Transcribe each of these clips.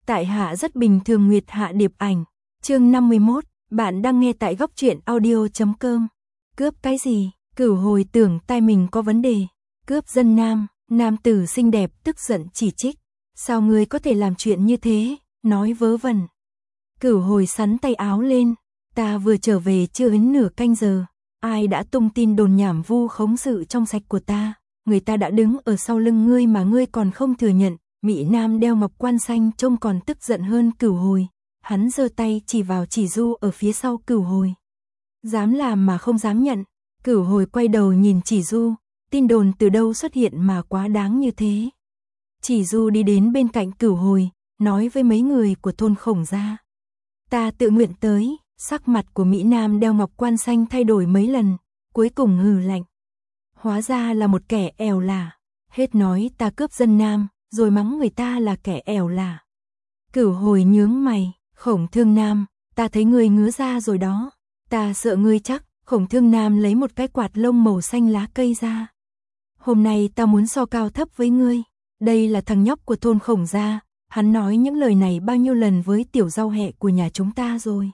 Tại hạ rất bình thường Nguyệt Hạ Điệp Ảnh. Chương 51, bạn đang nghe tại góc truyện audio.com. Cướp cái gì? Cửu Hồi tưởng tai mình có vấn đề. Cướp dân nam, nam tử xinh đẹp tức giận chỉ trích. Sao ngươi có thể làm chuyện như thế, nói vớ vẩn. Cửu Hồi sắn tay áo lên, ta vừa trở về chưa đến nửa canh giờ. Ai đã tung tin đồn nhảm vu khống sự trong sạch của ta, người ta đã đứng ở sau lưng ngươi mà ngươi còn không thừa nhận. Mỹ Nam đeo ngọc quan xanh trông còn tức giận hơn Cửu Hồi, hắn giơ tay chỉ vào Chỉ Du ở phía sau Cửu Hồi. Dám làm mà không dám nhận. Cửu Hồi quay đầu nhìn Chỉ Du, tin đồn từ đâu xuất hiện mà quá đáng như thế. Chỉ Du đi đến bên cạnh Cửu Hồi, nói với mấy người của thôn Khổng gia. Ta tự nguyện tới. Sắc mặt của Mỹ Nam đeo ngọc quan xanh thay đổi mấy lần, cuối cùng hừ lạnh. Hóa ra là một kẻ ẻo lả, hết nói ta cướp dân nam, rồi mắng người ta là kẻ ẻo lả. Cửu Hồi nhướng mày, Khổng Thương Nam, ta thấy ngươi ngứa ra rồi đó, ta sợ ngươi chắc. Khổng Thương Nam lấy một cái quạt lông màu xanh lá cây ra. Hôm nay ta muốn so cao thấp với ngươi, đây là thằng nhóc của thôn Khổng gia, hắn nói những lời này bao nhiêu lần với tiểu rau hẹ của nhà chúng ta rồi.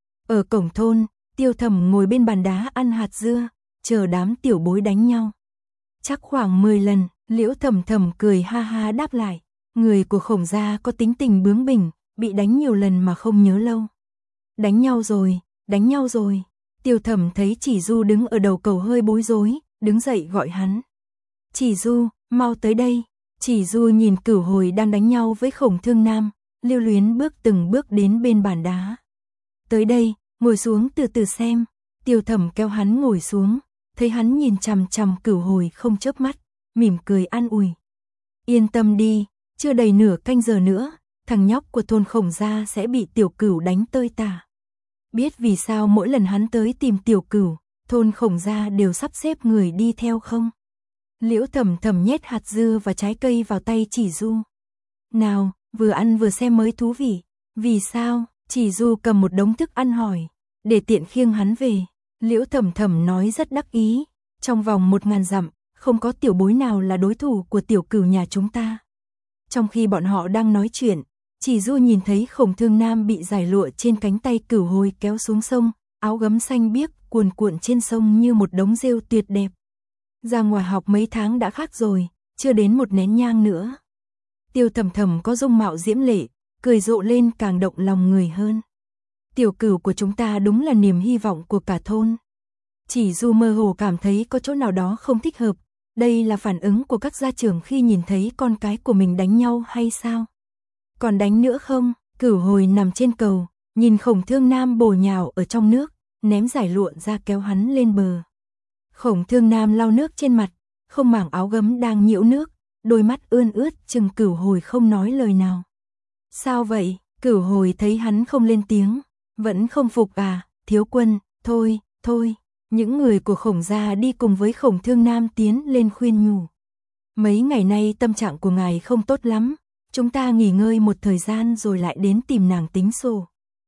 Ở cổng thôn, Tiêu Thẩm ngồi bên bàn đá ăn hạt dưa, chờ đám tiểu bối đánh nhau. Chắc khoảng 10 lần, Liễu Thẩm Thẩm cười ha ha đáp lại. Người của Khổng gia có tính tình bướng bỉnh, bị đánh nhiều lần mà không nhớ lâu. Đánh nhau rồi, đánh nhau rồi. Tiêu Thẩm thấy Chỉ Du đứng ở đầu cầu hơi bối rối, đứng dậy gọi hắn. Chỉ Du, mau tới đây. Chỉ Du nhìn Cửu Hồi đang đánh nhau với Khổng Thương Nam, lưu luyến bước từng bước đến bên bàn đá. Tới đây, ngồi xuống từ từ xem. Tiêu Thẩm kéo hắn ngồi xuống, thấy hắn nhìn chằm chằm Cửu Hồi không chớp mắt, mỉm cười an ủi. Yên tâm đi, chưa đầy nửa canh giờ nữa, thằng nhóc của thôn Khổng gia sẽ bị Tiểu Cửu đánh tơi tả. Biết vì sao mỗi lần hắn tới tìm Tiểu Cửu, thôn Khổng gia đều sắp xếp người đi theo không? Liễu Thẩm Thẩm nhét hạt dưa và trái cây vào tay Chỉ Du. Nào, vừa ăn vừa xem mới thú vị. Vì sao? Chỉ Du cầm một đống thức ăn hỏi, để tiện khiêng hắn về. Liễu Thẩm Thẩm nói rất đắc ý, trong vòng 1000 dặm, không có tiểu bối nào là đối thủ của Tiểu Cửu nhà chúng ta. Trong khi bọn họ đang nói chuyện, Chỉ Du nhìn thấy Khổng Thương Nam bị giải lụa trên cánh tay Cửu Hồi kéo xuống sông, áo gấm xanh biếc cuồn cuộn trên sông như một đống rêu tuyệt đẹp. Ra ngoài học mấy tháng đã khác rồi, chưa đến một nén nhang nữa. Tiêu Thẩm Thẩm có dung mạo diễm lệ, cười rộ lên càng động lòng người hơn. Tiểu Cửu của chúng ta đúng là niềm hy vọng của cả thôn. Chỉ Du mơ hồ cảm thấy có chỗ nào đó không thích hợp, đây là phản ứng của các gia trưởng khi nhìn thấy con cái của mình đánh nhau hay sao? Còn đánh nữa không? Cửu Hồi nằm trên cầu, nhìn Khổng Thương Nam bổ nhào ở trong nước, ném giải lụa ra kéo hắn lên bờ. Khổng Thương Nam lau nước trên mặt, không mảng áo gấm đang nhiễu nước, đôi mắt ươn ướt chừng Cửu Hồi không nói lời nào. Sao vậy? Cửu Hồi thấy hắn không lên tiếng, vẫn không phục à? Thiếu quân, thôi, thôi. Những người của Khổng gia đi cùng với Khổng Thương Nam tiến lên khuyên nhủ. Mấy ngày nay tâm trạng của ngài không tốt lắm, chúng ta nghỉ ngơi một thời gian rồi lại đến tìm nàng tính sổ.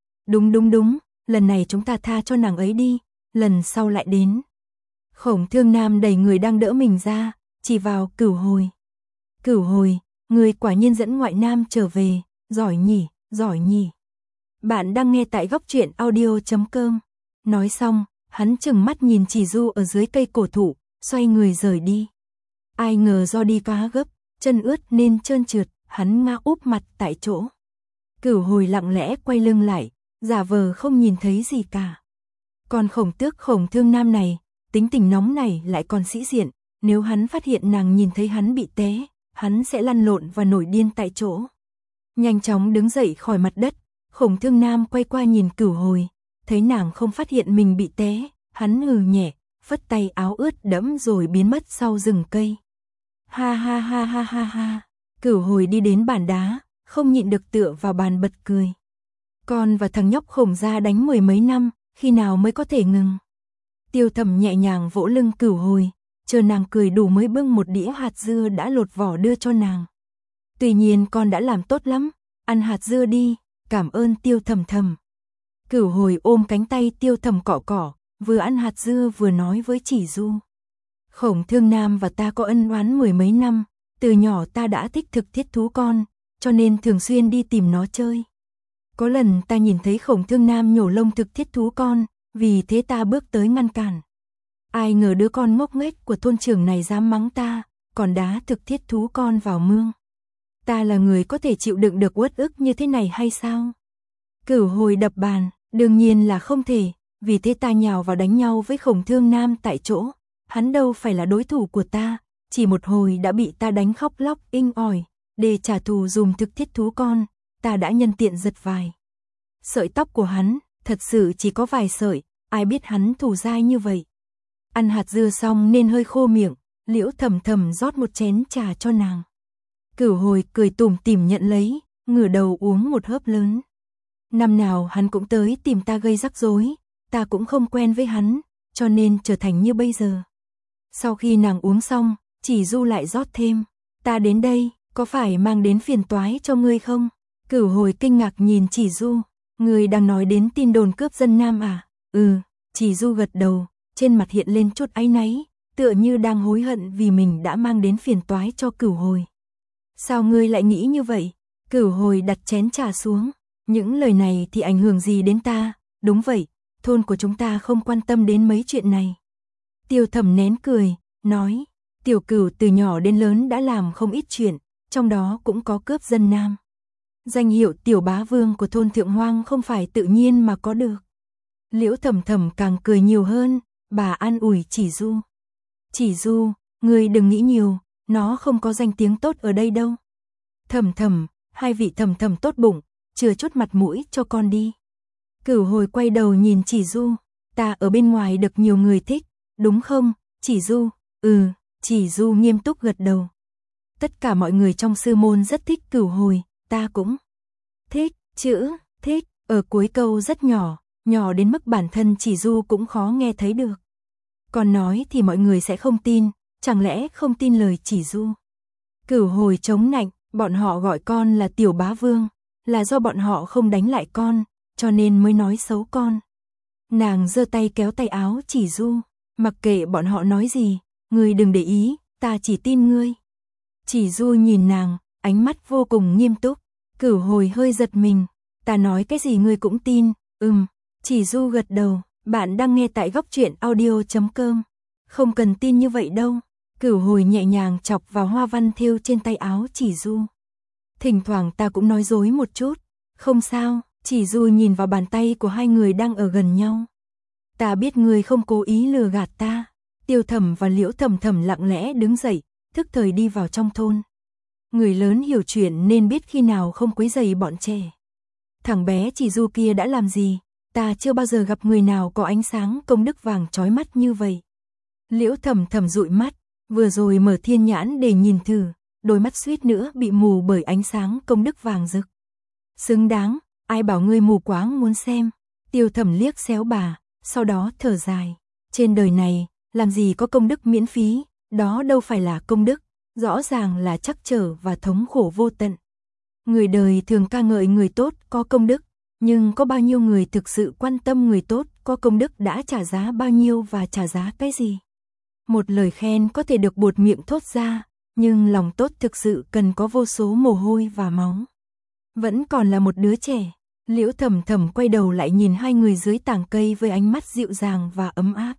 Đúng, lần này chúng ta tha cho nàng ấy đi, lần sau lại đến. Khổng Thương Nam đẩy người đang đỡ mình ra, chỉ vào Cửu Hồi. Cửu Hồi, người quả nhiên dẫn ngoại nam trở về, giỏi nhỉ, giỏi nhỉ. Bạn đang nghe tại góc truyện audio.com. Nói xong, hắn chừng mắt nhìn Chỉ Du ở dưới cây cổ thụ, xoay người rời đi. Ai ngờ do đi quá gấp, chân ướt nên trơn trượt, hắn ngã úp mặt tại chỗ. Cửu Hồi lặng lẽ quay lưng lại, giả vờ không nhìn thấy gì cả. Còn Khổng Tước Khổng Thương Nam này, tính tình nóng này lại còn sĩ diện, nếu hắn phát hiện nàng nhìn thấy hắn bị té, hắn sẽ lăn lộn và nổi điên tại chỗ. Nhanh chóng đứng dậy khỏi mặt đất, Khổng Thương Nam quay qua nhìn Cửu Hồi, thấy nàng không phát hiện mình bị té, hắn hừ nhẹ, phất tay áo ướt đẫm rồi biến mất sau rừng cây. Ha ha ha ha ha ha. Cửu Hồi đi đến bàn đá, không nhịn được tựa vào bàn bật cười. Con và thằng nhóc Khổng gia đánh 10 mấy năm, khi nào mới có thể ngừng? Tiêu Thẩm nhẹ nhàng vỗ lưng Cửu Hồi, chờ nàng cười đủ mới bưng một đĩa hạt dưa đã lột vỏ đưa cho nàng. Tuy nhiên con đã làm tốt lắm, ăn hạt dưa đi, cảm ơn Tiêu Thẩm Thẩm. Cửu Hồi ôm cánh tay Tiêu Thẩm cọ cọ, vừa ăn hạt dưa vừa nói với Chỉ Du. Khổng Thương Nam và ta có ân oán 10 mấy năm, từ nhỏ ta đã thích thực thiết thú con, cho nên thường xuyên đi tìm nó chơi. Có lần ta nhìn thấy Khổng Thương Nam nhổ lông thực thiết thú con, vì thế ta bước tới ngăn cản. Ai ngờ đứa con ngốc nghếch của thôn trưởng này dám mắng ta, còn đá thực thiết thú con vào mương. Ta là người có thể chịu đựng được uất ức như thế này hay sao? Cửu Hồi đập bàn, đương nhiên là không thể, vì thế ta nhào vào đánh nhau với Khổng Thương Nam tại chỗ. Hắn đâu phải là đối thủ của ta, chỉ một hồi đã bị ta đánh khóc lóc inh ỏi. Để trả thù dùm thực thiết thú con, ta đã nhân tiện giật vài sợi tóc của hắn, thật sự chỉ có vài sợi, ai biết hắn thù dai như vậy. Ăn hạt dưa xong nên hơi khô miệng, Liễu Thầm Thầm rót một chén trà cho nàng. Cửu Hồi cười tủm tỉm nhận lấy, ngửa đầu uống một hớp lớn. Năm nào hắn cũng tới tìm ta gây rắc rối, ta cũng không quen với hắn, cho nên trở thành như bây giờ. Sau khi nàng uống xong, Chỉ Du lại rót thêm. Ta đến đây, có phải mang đến phiền toái cho ngươi không? Cửu Hồi kinh ngạc nhìn Chỉ Du. Ngươi đang nói đến tin đồn cướp dân Nam à? Ừ, Chỉ Du gật đầu, trên mặt hiện lên chút áy náy, tựa như đang hối hận vì mình đã mang đến phiền toái cho Cửu Hồi. Sao ngươi lại nghĩ như vậy? Cửu Hồi đặt chén trà xuống. Những lời này thì ảnh hưởng gì đến ta? Đúng vậy, thôn của chúng ta không quan tâm đến mấy chuyện này. Tiêu Thẩm nén cười, nói, Tiểu Cửu từ nhỏ đến lớn đã làm không ít chuyện, trong đó cũng có cướp dân Nam. Danh hiệu Tiểu Bá Vương của thôn Thượng Hoang không phải tự nhiên mà có được. Liễu Thầm Thầm càng cười nhiều hơn, bà an ủi Chỉ Du. Chỉ Du, ngươi đừng nghĩ nhiều, nó không có danh tiếng tốt ở đây đâu. Thầm Thầm, hai vị Thầm Thầm tốt bụng, chừa chút mặt mũi cho con đi. Cửu Hồi quay đầu nhìn Chỉ Du, ta ở bên ngoài được nhiều người thích, đúng không, Chỉ Du? Ừ, Chỉ Du nghiêm túc gật đầu. Tất cả mọi người trong sư môn rất thích Cửu Hồi, ta cũng thích, chữ thích ở cuối câu rất nhỏ, nhỏ đến mức bản thân Chỉ Du cũng khó nghe thấy được. Còn nói thì mọi người sẽ không tin, chẳng lẽ không tin lời Chỉ Du? Cửu Hồi chống nạnh, bọn họ gọi con là Tiểu Bá Vương, là do bọn họ không đánh lại con, cho nên mới nói xấu con. Nàng giơ tay kéo tay áo Chỉ Du, mặc kệ bọn họ nói gì, ngươi đừng để ý, ta chỉ tin ngươi. Chỉ Du nhìn nàng, ánh mắt vô cùng nghiêm túc. Cửu Hồi hơi giật mình, ta nói cái gì ngươi cũng tin? Chỉ Du gật đầu. Bạn đang nghe tại góc truyện audio.com. Không cần tin như vậy đâu. Cửu Hồi nhẹ nhàng chọc vào hoa văn thêu trên tay áo Chỉ Du. Thỉnh thoảng ta cũng nói dối một chút. Không sao. Chỉ Du nhìn vào bàn tay của hai người đang ở gần nhau. Ta biết ngươi không cố ý lừa gạt ta. Tiêu Thẩm và Liễu Thầm Thầm lặng lẽ đứng dậy, thức thời đi vào trong thôn. Người lớn hiểu chuyện nên biết khi nào không quấy rầy bọn trẻ. Thằng bé Chỉ Du kia đã làm gì? Ta chưa bao giờ gặp người nào có ánh sáng công đức vàng chói mắt như vậy. Liễu Thầm Thầm dụi mắt, vừa rồi mở thiên nhãn để nhìn thử, đôi mắt suýt nữa bị mù bởi ánh sáng công đức vàng rực. Xứng đáng, ai bảo ngươi mù quáng muốn xem. Tiêu Thẩm liếc xéo bà, sau đó thở dài. Trên đời này, làm gì có công đức miễn phí, đó đâu phải là công đức, rõ ràng là trắc trở và thống khổ vô tận. Người đời thường ca ngợi người tốt có công đức, nhưng có bao nhiêu người thực sự quan tâm người tốt có công đức đã trả giá bao nhiêu và trả giá cái gì? Một lời khen có thể được buột miệng thốt ra, nhưng lòng tốt thực sự cần có vô số mồ hôi và máu. Vẫn còn là một đứa trẻ, Liễu Thầm Thầm quay đầu lại nhìn hai người dưới tàng cây với ánh mắt dịu dàng và ấm áp.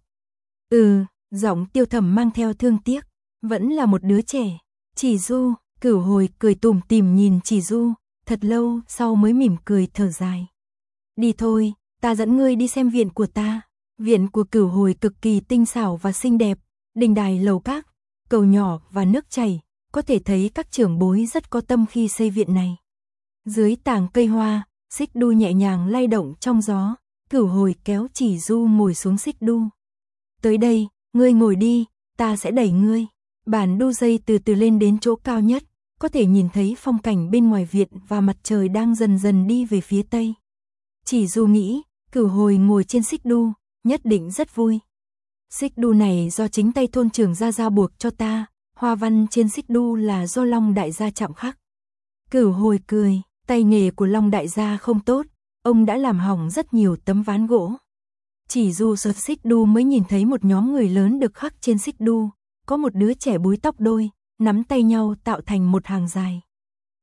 Giọng Tiêu Thẩm mang theo thương tiếc, vẫn là một đứa trẻ. Chỉ Du, Cửu Hồi cười tủm tỉm nhìn Chỉ Du, thật lâu sau mới mỉm cười thở dài. Đi thôi, ta dẫn ngươi đi xem viện của ta. Viện của Cửu Hồi cực kỳ tinh xảo và xinh đẹp, đình đài lầu các, cầu nhỏ và nước chảy, có thể thấy các trưởng bối rất có tâm khi xây viện này. Dưới tàng cây hoa, xích đu nhẹ nhàng lay động trong gió, Cửu Hồi kéo Chỉ Du ngồi xuống xích đu. Tới đây, ngươi ngồi đi, ta sẽ đẩy ngươi. Bản đu dây từ từ lên đến chỗ cao nhất, có thể nhìn thấy phong cảnh bên ngoài viện và mặt trời đang dần dần đi về phía tây. Chỉ Du nghĩ, Cửu Hồi ngồi trên xích đu, nhất định rất vui. Xích đu này do chính tay thôn trưởng Gia buộc cho ta, hoa văn trên xích đu là do Long đại gia chạm khắc. Cửu Hồi cười, tay nghề của Long đại gia không tốt, ông đã làm hỏng rất nhiều tấm ván gỗ. Chỉ Du sờ xích đu mới nhìn thấy một nhóm người lớn được khắc trên xích đu, có một đứa trẻ búi tóc đôi, nắm tay nhau tạo thành một hàng dài.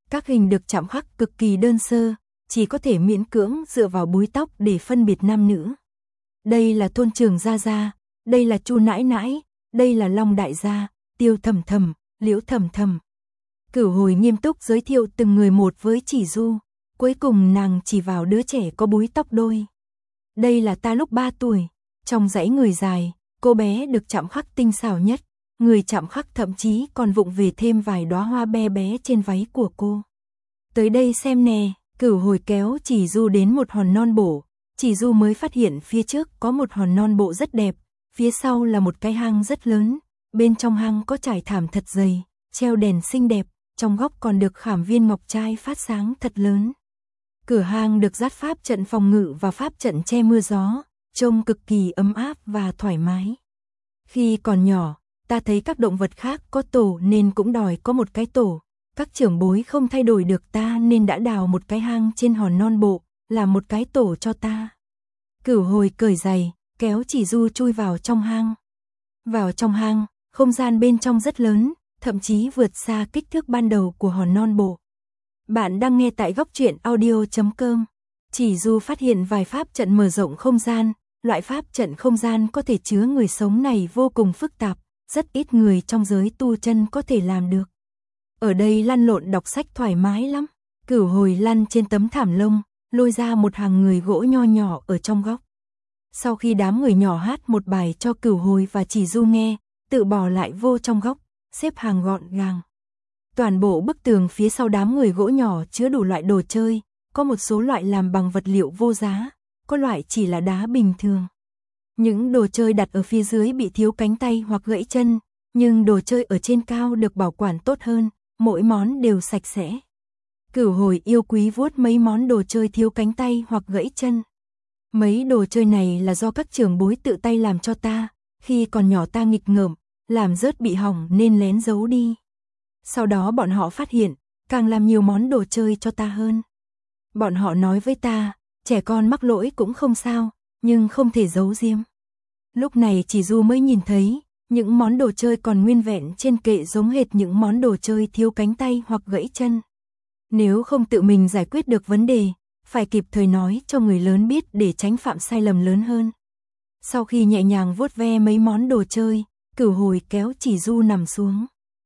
Các hình được chạm khắc cực kỳ đơn sơ, chỉ có thể miễn cưỡng dựa vào búi tóc để phân biệt nam nữ. Đây là thôn trưởng gia gia, đây là Chu nãi nãi, đây là Long đại gia, Tiêu thầm thầm, Liễu thầm thầm. Cửu Hồi nghiêm túc giới thiệu từng người một với Chỉ Du, cuối cùng nàng chỉ vào đứa trẻ có búi tóc đôi. Đây là ta lúc 3 tuổi, trong dãy người dài, cô bé được chạm khắc tinh xảo nhất, người chạm khắc thậm chí còn vụng về thêm vài đóa hoa bé bé trên váy của cô. Tới đây xem nè, Cửu Hồi kéo Chỉ Du đến một hòn non bộ, Chỉ Du mới phát hiện phía trước có một hòn non bộ rất đẹp, phía sau là một cái hang rất lớn, bên trong hang có trải thảm thật dày, treo đèn xinh đẹp, trong góc còn được khảm viên ngọc trai phát sáng thật lớn. Cửa hang được dát pháp trận phòng ngự và pháp trận che mưa gió, trông cực kỳ ấm áp và thoải mái. Khi còn nhỏ, ta thấy các động vật khác có tổ nên cũng đòi có một cái tổ. Các trưởng bối không thay đổi được ta nên đã đào một cái hang trên hòn non bộ, làm một cái tổ cho ta. Cửu Hồi cởi giày, kéo Chỉ Du chui vào trong hang. Vào trong hang, không gian bên trong rất lớn, thậm chí vượt xa kích thước ban đầu của hòn non bộ. Bạn đang nghe tại góc truyện audio.com. Chỉ Du phát hiện vài pháp trận mở rộng không gian, loại pháp trận không gian có thể chứa người sống này vô cùng phức tạp, rất ít người trong giới tu chân có thể làm được. Ở đây lăn lộn đọc sách thoải mái lắm. Cửu Hồi lăn trên tấm thảm lông, lôi ra một hàng người gỗ nho nhỏ ở trong góc. Sau khi đám người nhỏ hát một bài cho Cửu Hồi và Chỉ Du nghe, tự bỏ lại vô trong góc, xếp hàng gọn gàng. Toàn bộ bức tường phía sau đám người gỗ nhỏ chứa đủ loại đồ chơi, có một số loại làm bằng vật liệu vô giá, có loại chỉ là đá bình thường. Những đồ chơi đặt ở phía dưới bị thiếu cánh tay hoặc gãy chân, nhưng đồ chơi ở trên cao được bảo quản tốt hơn, mỗi món đều sạch sẽ. Cửu Hồi yêu quý vuốt mấy món đồ chơi thiếu cánh tay hoặc gãy chân. Mấy đồ chơi này là do các trưởng bối tự tay làm cho ta, khi còn nhỏ ta nghịch ngợm, làm rớt bị hỏng nên lén giấu đi. Sau đó bọn họ phát hiện, càng làm nhiều món đồ chơi cho ta hơn. Bọn họ nói với ta, trẻ con mắc lỗi cũng không sao, nhưng không thể giấu giếm. Lúc này Chỉ Du mới nhìn thấy, những món đồ chơi còn nguyên vẹn trên kệ giống hệt những món đồ chơi thiếu cánh tay hoặc gãy chân. Nếu không tự mình giải quyết được vấn đề, phải kịp thời nói cho người lớn biết để tránh phạm sai lầm lớn hơn. Sau khi nhẹ nhàng vuốt ve mấy món đồ chơi, Cửu Hồi kéo Chỉ Du nằm xuống.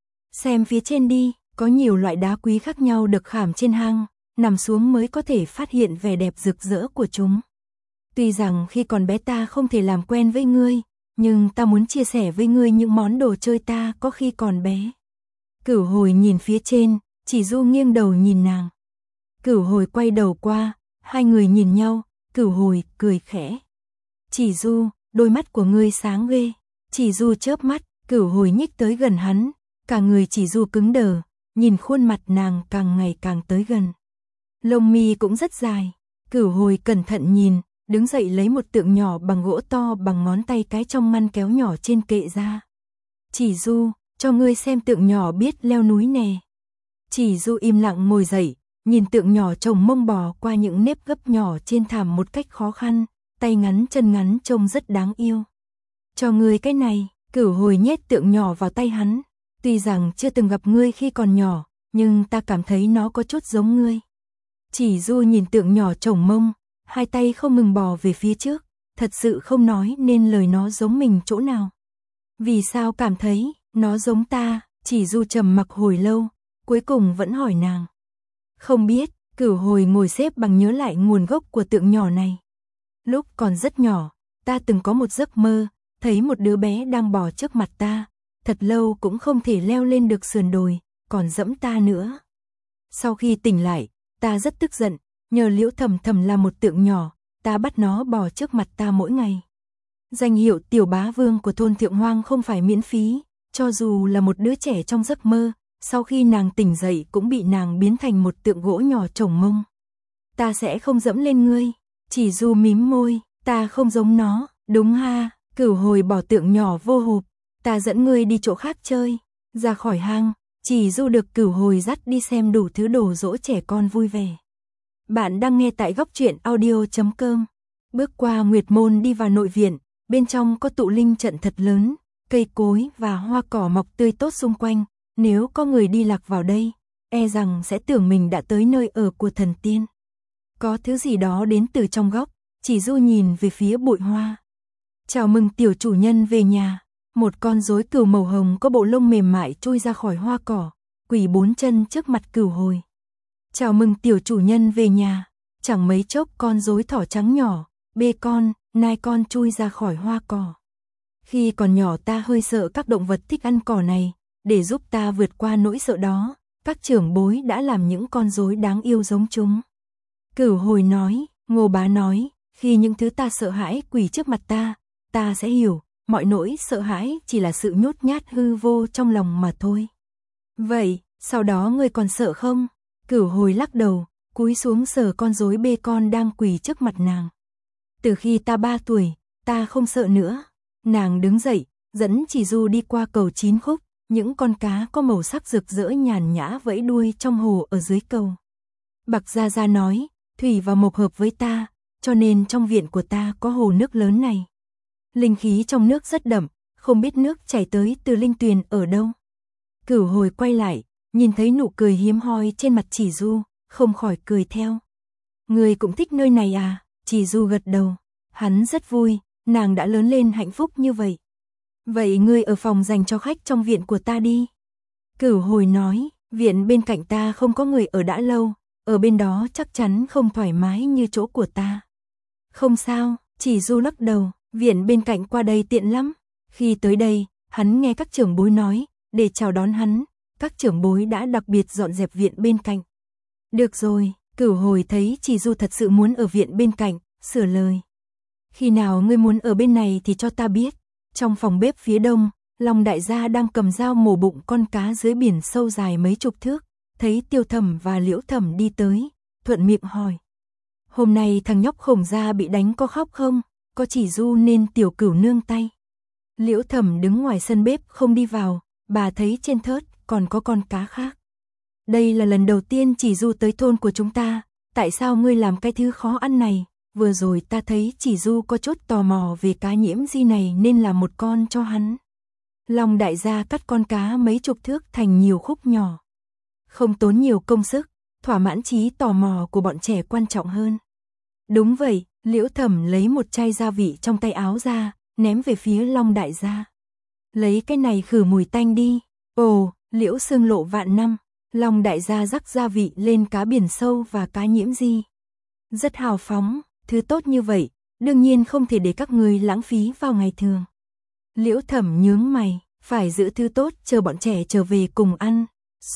Xem phía trên đi, có nhiều loại đá quý khác nhau được khảm trên hang, nằm xuống mới có thể phát hiện vẻ đẹp rực rỡ của chúng. Tuy rằng khi còn bé ta không thể làm quen với ngươi, nhưng ta muốn chia sẻ với ngươi những món đồ chơi ta có khi còn bé. Cửu Hồi nhìn phía trên, Chỉ Du nghiêng đầu nhìn nàng. Cửu Hồi quay đầu qua, hai người nhìn nhau, Cửu Hồi cười khẽ. Chỉ Du, đôi mắt của ngươi sáng ghê. Chỉ Du chớp mắt, Cửu Hồi nhích tới gần hắn, cả người Chỉ Du cứng đờ, nhìn khuôn mặt nàng càng ngày càng tới gần. Lông mi cũng rất dài, Cửu Hồi cẩn thận nhìn, đứng dậy lấy một tượng nhỏ bằng gỗ to bằng ngón tay cái trong ngăn kéo nhỏ trên kệ ra. Chỉ Du, cho ngươi xem tượng nhỏ biết leo núi nè. Chỉ Du im lặng ngồi dậy, nhìn tượng nhỏ chồng mông bò qua những nếp gấp nhỏ trên thảm một cách khó khăn, tay ngắn chân ngắn trông rất đáng yêu. Cho ngươi cái này, Cửu Hồi nhét tượng nhỏ vào tay hắn. Tuy rằng chưa từng gặp ngươi khi còn nhỏ, nhưng ta cảm thấy nó có chút giống ngươi. Chỉ Du nhìn tượng nhỏ chồng mông, hai tay không ngừng bò về phía trước, thật sự không nói nên lời nó giống mình chỗ nào. Vì sao cảm thấy nó giống ta? Chỉ Du trầm mặc hồi lâu, cuối cùng vẫn hỏi nàng. Không biết. Cửu Hồi ngồi xếp bằng nhớ lại nguồn gốc của tượng nhỏ này. Lúc còn rất nhỏ, ta từng có một giấc mơ, thấy một đứa bé đang bò trước mặt ta, thật lâu cũng không thể leo lên được sườn đồi, còn dẫm ta nữa. Sau khi tỉnh lại, ta rất tức giận, nhờ Liễu Thầm Thầm là một tượng nhỏ, ta bắt nó bò trước mặt ta mỗi ngày. Danh hiệu tiểu bá vương của thôn Thượng Hoang không phải miễn phí, cho dù là một đứa trẻ trong giấc mơ, sau khi nàng tỉnh dậy cũng bị nàng biến thành một tượng gỗ nhỏ chồng mông. Ta sẽ không dẫm lên ngươi. Chỉ Du mím môi, ta không giống nó, đúng ha? Cửu Hồi bỏ tượng nhỏ vô hộp, ta dẫn ngươi đi chỗ khác chơi. Ra khỏi hang, Chỉ Du được Cửu Hồi dắt đi xem đủ thứ đồ dỗ trẻ con vui vẻ. Bạn đang nghe tại góc truyện audio.com. Bước qua Nguyệt Môn đi vào nội viện, bên trong có tụ linh trận thật lớn, cây cối và hoa cỏ mọc tươi tốt xung quanh. Nếu có người đi lạc vào đây, e rằng sẽ tưởng mình đã tới nơi ở của thần tiên. Có thứ gì đó đến từ trong góc, Chỉ Du nhìn về phía bụi hoa. Chào mừng tiểu chủ nhân về nhà. Một con rối cừu màu hồng có bộ lông mềm mại chui ra khỏi hoa cỏ, quỳ 4 chân trước mặt cừu hồi. Chào mừng tiểu chủ nhân về nhà. Chẳng mấy chốc con rối thỏ trắng nhỏ, bê con, nai con chui ra khỏi hoa cỏ. Khi còn nhỏ ta hơi sợ các động vật thích ăn cỏ này, để giúp ta vượt qua nỗi sợ đó, các trưởng bối đã làm những con rối đáng yêu giống chúng. Cửu hồi nói, Ngô Bá nói, khi những thứ ta sợ hãi quỳ trước mặt ta sẽ hiểu, mọi nỗi sợ hãi chỉ là sự nhút nhát hư vô trong lòng mà thôi. Vậy, sau đó ngươi còn sợ không? Cửu hồi lắc đầu, cúi xuống sờ con rối bê con đang quỳ trước mặt nàng. Từ khi ta 3 tuổi, ta không sợ nữa. Nàng đứng dậy, dẫn Chỉ Du đi qua cầu 9 khúc, những con cá có màu sắc rực rỡ nhàn nhã vẫy đuôi trong hồ ở dưới cầu. Bạc Gia Gia nói, thủy và mộc hợp với ta, cho nên trong viện của ta có hồ nước lớn này. Linh khí trong nước rất đậm, không biết nước chảy tới từ linh tuyền ở đâu. Cửu hồi quay lại, nhìn thấy nụ cười hiếm hoi trên mặt Chỉ Du, không khỏi cười theo. Người cũng thích nơi này à? Chỉ Du gật đầu, hắn rất vui, nàng đã lớn lên hạnh phúc như vậy. Vậy ngươi ở phòng dành cho khách trong viện của ta đi. Cửu hồi nói, viện bên cạnh ta không có người ở đã lâu, ở bên đó chắc chắn không thoải mái như chỗ của ta. Không sao, Chỉ Du lắc đầu, viện bên cạnh qua đây tiện lắm. Khi tới đây, hắn nghe các trưởng bối nói, để chào đón hắn, các trưởng bối đã đặc biệt dọn dẹp viện bên cạnh. Được rồi, Cửu hồi thấy Chỉ Du thật sự muốn ở viện bên cạnh, sửa lời. Khi nào ngươi muốn ở bên này thì cho ta biết. Trong phòng bếp phía đông, Long đại gia đang cầm dao mổ bụng con cá dưới biển sâu dài mấy chục thước, thấy Tiêu Thẩm và Liễu Thẩm đi tới, thuận miệng hỏi. Hôm nay thằng nhóc Khổng gia bị đánh có khóc không? Có Chỉ Du nên tiểu cửu nương tay. Liễu Thẩm đứng ngoài sân bếp không đi vào, bà thấy trên thớt còn có con cá khác. Đây là lần đầu tiên Chỉ Du tới thôn của chúng ta, tại sao ngươi làm cái thứ khó ăn này? Vừa rồi ta thấy Chỉ Du có chút tò mò về cá nhiễm di này nên làm một con cho hắn. Long đại gia cắt con cá mấy chục thước thành nhiều khúc nhỏ. Không tốn nhiều công sức, thỏa mãn trí tò mò của bọn trẻ quan trọng hơn. Đúng vậy, Liễu Thẩm lấy một chai gia vị trong tay áo ra, ném về phía Long đại gia. Lấy cái này khử mùi tanh đi. Ồ, Liễu Xương lộ vạn năm. Long đại gia rắc gia vị lên cá biển sâu và cá nhiễm di. Rất hào phóng, thứ tốt như vậy, đương nhiên không thể để các người lãng phí vào ngày thường. Liễu Thẩm nhướng mày, phải giữ thứ tốt chờ bọn trẻ trở về cùng ăn.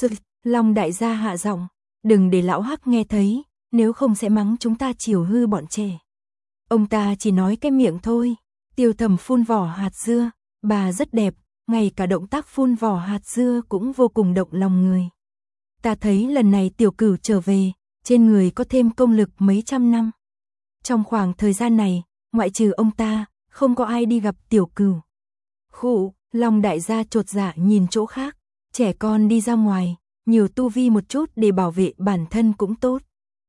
Long đại gia hạ giọng, đừng để lão Hắc nghe thấy, nếu không sẽ mắng chúng ta chiều hư bọn trẻ. Ông ta chỉ nói cái miệng thôi. Tiêu Thẩm phun vỏ hạt dưa, bà rất đẹp, ngay cả động tác phun vỏ hạt dưa cũng vô cùng động lòng người. Ta thấy lần này tiểu cửu trở về, trên người có thêm công lực mấy trăm năm. Trong khoảng thời gian này, ngoại trừ ông ta, không có ai đi gặp tiểu cửu. Khụ, Long đại gia chột dạ nhìn chỗ khác, trẻ con đi ra ngoài, nhiều tu vi một chút để bảo vệ bản thân cũng tốt.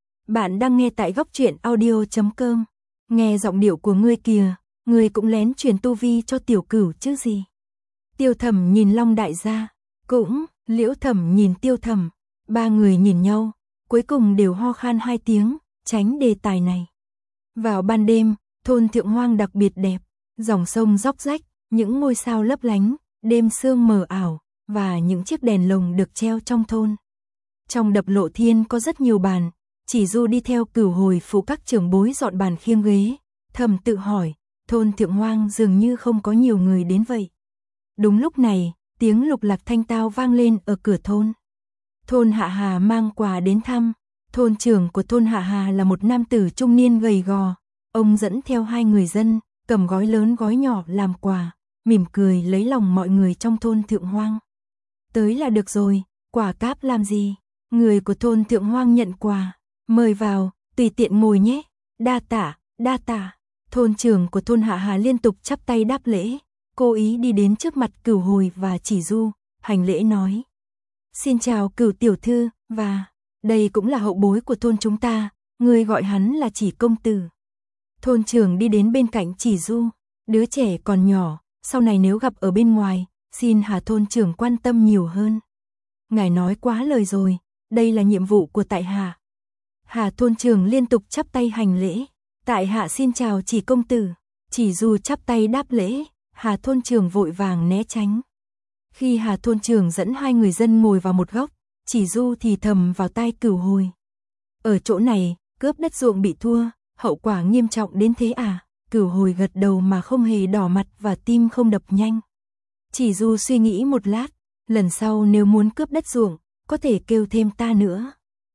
Bạn đang nghe tại góc truyện audio.com, nghe giọng điệu của ngươi kìa, ngươi cũng lén truyền tu vi cho tiểu cửu chứ gì. Tiêu Thẩm nhìn Long đại gia, cũng, Liễu Thẩm nhìn Tiêu Thẩm, ba người nhìn nhau, cuối cùng đều ho khan 2 tiếng, tránh đề tài này. Vào ban đêm, thôn Thượng Hoang đặc biệt đẹp, dòng sông róc rách, những ngôi sao lấp lánh, đêm sương mờ ảo, và những chiếc đèn lồng được treo trong thôn. Trong đập Lộ Thiên có rất nhiều bàn, Chỉ Du đi theo Cửu hồi phụ các trưởng bối dọn bàn khiêng ghế, thầm tự hỏi, thôn Thượng Hoang dường như không có nhiều người đến vậy. Đúng lúc này, tiếng lục lạc thanh tao vang lên ở cửa thôn. Thôn Hạ Hà mang quà đến thăm. Thôn trưởng của thôn Hạ Hà là một nam tử trung niên gầy gò. Ông dẫn theo 2 người dân, cầm gói lớn gói nhỏ làm quà, mỉm cười lấy lòng mọi người trong thôn Thượng Hoang. Tới là được rồi, quả cáp làm gì? Người của thôn Thượng Hoang nhận quà, mời vào, tùy tiện ngồi nhé. Đa tả, đa tả. Thôn trưởng của thôn Hạ Hà liên tục chắp tay đáp lễ, cố ý đi đến trước mặt Cửu hồi và Chỉ Du, hành lễ nói. Xin chào Cửu tiểu thư, và đây cũng là hậu bối của thôn chúng ta, người gọi hắn là Chỉ công tử. Thôn trưởng đi đến bên cạnh Chỉ Du, đứa trẻ còn nhỏ, sau này nếu gặp ở bên ngoài, xin Hà thôn trưởng quan tâm nhiều hơn. Ngài nói quá lời rồi, đây là nhiệm vụ của tại hạ. Hà thôn trưởng liên tục chắp tay hành lễ. Tại hạ xin chào Chỉ công tử. Chỉ Du chắp tay đáp lễ, Hà thôn trưởng vội vàng né tránh. Khi Hà thôn trưởng dẫn hai người dân ngồi vào một góc, Chỉ Du thì thầm vào tai Cửu Hồi. Ở chỗ này, cướp đất ruộng bị thua, hậu quả nghiêm trọng đến thế à? Cửu Hồi gật đầu mà không hề đỏ mặt và tim không đập nhanh. Chỉ Du suy nghĩ một lát, lần sau nếu muốn cướp đất ruộng, có thể kêu thêm ta nữa.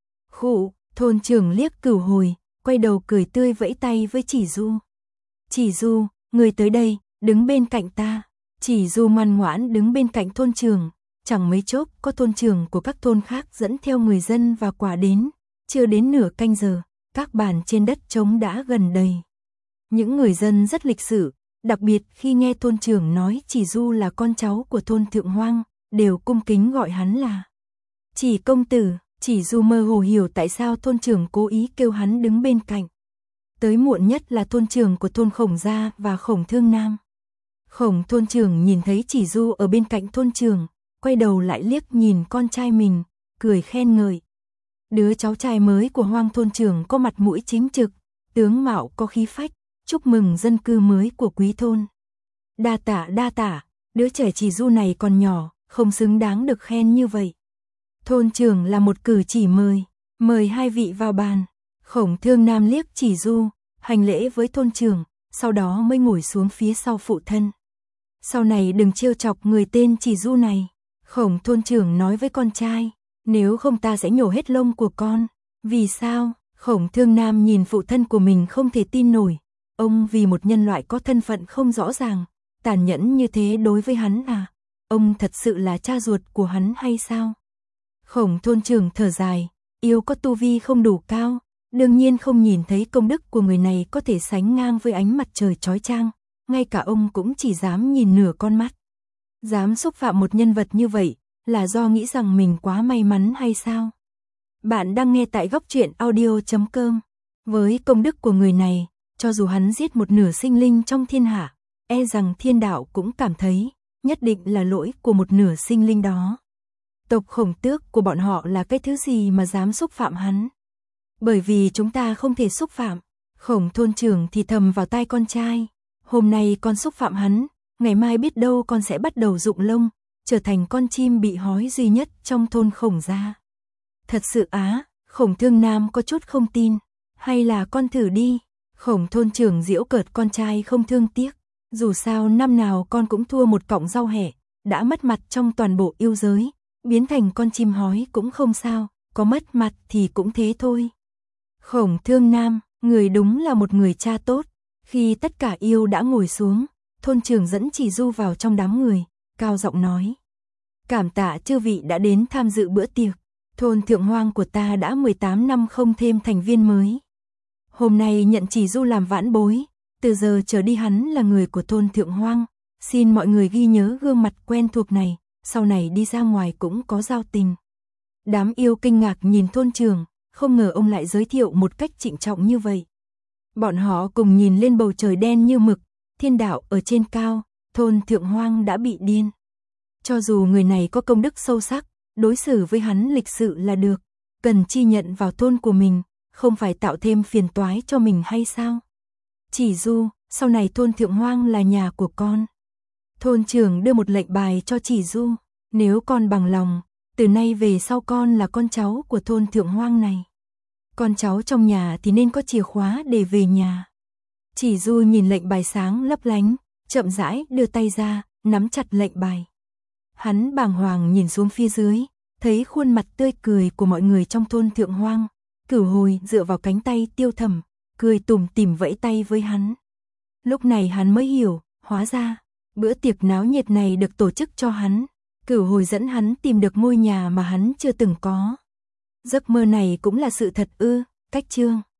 Khụ, thôn trưởng liếc Cửu Hồi, quay đầu cười tươi vẫy tay với Chỉ Du. Chỉ Du, người tới đây, đứng bên cạnh ta. Chỉ Du ngoan ngoãn đứng bên cạnh thôn trưởng, chẳng mấy chốc có thôn trưởng của các thôn khác dẫn theo người dân và quả đến, chưa đến nửa canh giờ, các bàn trên đất trống đã gần đầy. Những người dân rất lịch sự, đặc biệt khi nghe thôn trưởng nói Chỉ Du là con cháu của thôn Thượng Hoang, đều cung kính gọi hắn là Chỉ công tử. Chỉ Du mơ hồ hiểu tại sao thôn trưởng cố ý kêu hắn đứng bên cạnh. Tới muộn nhất là thôn trưởng của thôn Khổng Gia và Khổng Thương Nam. Khổng thôn trưởng nhìn thấy Chỉ Du ở bên cạnh thôn trưởng, quay đầu lại liếc nhìn con trai mình, cười khen ngợi. Đứa cháu trai mới của Hoang thôn trưởng có mặt mũi chính trực, tướng mạo có khí phách, chúc mừng dân cư mới của quý thôn. Đa tả, đứa trẻ Chỉ Du này còn nhỏ, không xứng đáng được khen như vậy. Thôn trưởng là một cử chỉ mời hai vị vào bàn. Khổng Thương Nam liếc Chỉ Du, hành lễ với thôn trưởng, sau đó mới ngồi xuống phía sau phụ thân. Sau này đừng trêu chọc người tên Chỉ Du này. Khổng thôn trưởng nói với con trai, nếu không ta sẽ nhổ hết lông của con. Vì sao? Khổng Thương Nam nhìn phụ thân của mình không thể tin nổi. Ông vì một nhân loại có thân phận không rõ ràng, tàn nhẫn như thế đối với hắn à? Ông thật sự là cha ruột của hắn hay sao? Khổng thôn trưởng thở dài, yêu có tu vi không đủ cao, đương nhiên không nhìn thấy công đức của người này có thể sánh ngang với ánh mặt trời chói chang, ngay cả ông cũng chỉ dám nhìn nửa con mắt. Dám xúc phạm một nhân vật như vậy, là do nghĩ rằng mình quá may mắn hay sao? Bạn đang nghe tại góc truyện audio.com. Với công đức của người này, cho dù hắn giết một nửa sinh linh trong thiên hạ, e rằng thiên đạo cũng cảm thấy, nhất định là lỗi của một nửa sinh linh đó. Tộc Khổng Tước của bọn họ là cái thứ gì mà dám xúc phạm hắn? Bởi vì chúng ta không thể xúc phạm. Khổng thôn trưởng thì thầm vào tai con trai. Hôm nay con xúc phạm hắn, ngày mai biết đâu con sẽ bắt đầu rụng lông, trở thành con chim bị hói duy nhất trong thôn Khổng gia. Thật sự á? Khổng Thương Nam có chút không tin. Hay là con thử đi? Khổng thôn trưởng giễu cợt con trai không thương tiếc. Dù sao năm nào con cũng thua một cọng rau hẹ, đã mất mặt trong toàn bộ yêu giới. Biến thành con chim hói cũng không sao, có mất mặt thì cũng thế thôi. Khổng Thương Nam, người đúng là một người cha tốt. Khi tất cả yêu đã ngồi xuống, thôn trưởng dẫn Chỉ Du vào trong đám người, cao giọng nói. Cảm tạ chư vị đã đến tham dự bữa tiệc. Thôn Thượng Hoang của ta đã 18 năm không thêm thành viên mới. Hôm nay nhận Chỉ Du làm vãn bối, từ giờ trở đi hắn là người của thôn Thượng Hoang. Xin mọi người ghi nhớ gương mặt quen thuộc này, sau này đi ra ngoài cũng có giao tình. Đám yêu kinh ngạc nhìn thôn trưởng, không ngờ ông lại giới thiệu một cách trịnh trọng như vậy. Bọn họ cùng nhìn lên bầu trời đen như mực, thiên đạo ở trên cao, thôn Thượng Hoang đã bị điên. Cho dù người này có công đức sâu sắc, đối xử với hắn lịch sự là được, cần chi nhận vào thôn của mình, không phải tạo thêm phiền toái cho mình hay sao? Chỉ Du, sau này thôn Thượng Hoang là nhà của con. Thôn trưởng đưa một lệnh bài cho Chỉ Du, nếu con bằng lòng, từ nay về sau con là con cháu của thôn Thượng Hoang này. Con cháu trong nhà thì nên có chìa khóa để về nhà. Chỉ Du nhìn lệnh bài sáng lấp lánh, chậm rãi đưa tay ra, nắm chặt lệnh bài. Hắn bàng hoàng nhìn xuống phía dưới, thấy khuôn mặt tươi cười của mọi người trong thôn Thượng Hoang. Cửu Hồi dựa vào cánh tay Tiêu Thẩm, cười tủm tỉm vẫy tay với hắn. Lúc này hắn mới hiểu, hóa ra bữa tiệc náo nhiệt này được tổ chức cho hắn. Cửu Hồi dẫn hắn tìm được ngôi nhà mà hắn chưa từng có. Giấc mơ này cũng là sự thật ư? Cách chương